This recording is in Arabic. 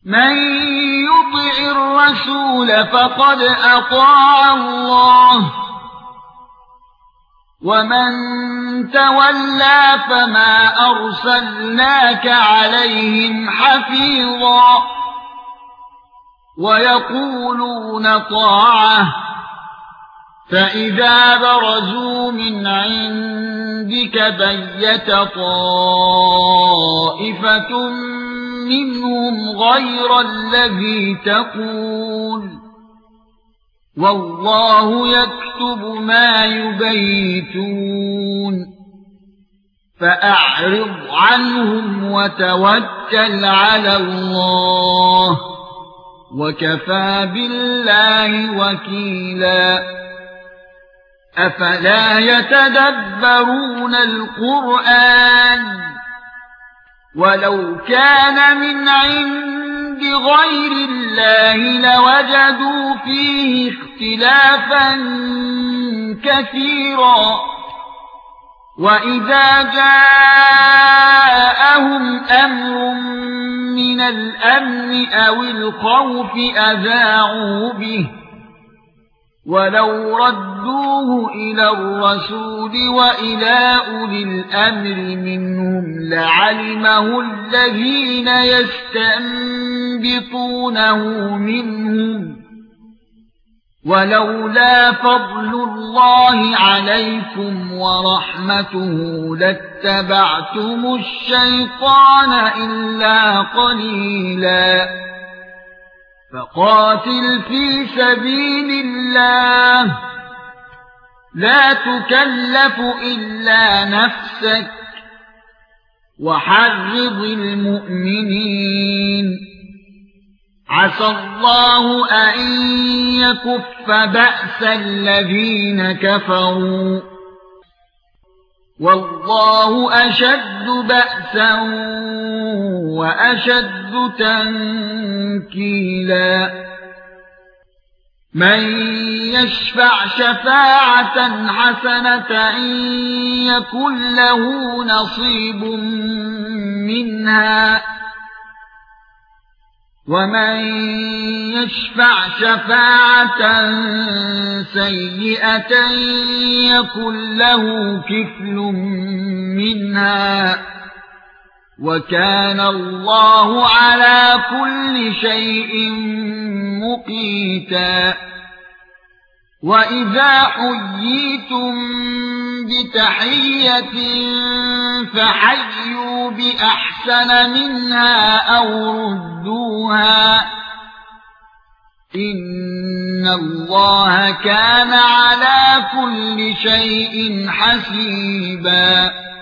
من يطع الرسول فقد اطاع الله ومن تولى فما ارسلناك عليهم حفيظا ويقولون طاعة فإذا برزوا من عندك بيت طائفة منهم غير الذي تقول والله يكتب ما يبيتون فأعرض عنهم وتوكل على الله وكفى بالله وكيلا أفلا يتدبرون القرآن ولو كان من عند غير الله لوجدوا فيه اختلافا كثيرا وإذا جاءهم أمر من الأمن أو الخوف أذاعوا به ولو ردوه إلى الرسول وإلى أولي الأمر منهم لعلمه الذين يستنبطونه منهم ولولا فضل الله عليكم ورحمته لاتبعتم الشيطان إلا قليلا فقاتل في سبيل الله لا تكلف إلا نفسك وحرض المؤمنين عسى الله أن يكف بأس الذين كفروا والله أشد بأسا وأشد تنكيلا من يشفع شفاعة حسنة يكن له نصيب منها ومن يشفع شفاعة سيئة يكن له كفل منها وكان الله على كل شيء مقيتا وإذا حييتم بتحية فحيوا بأحسن منها أو ردوها إن الله كان على كل شيء حسيبا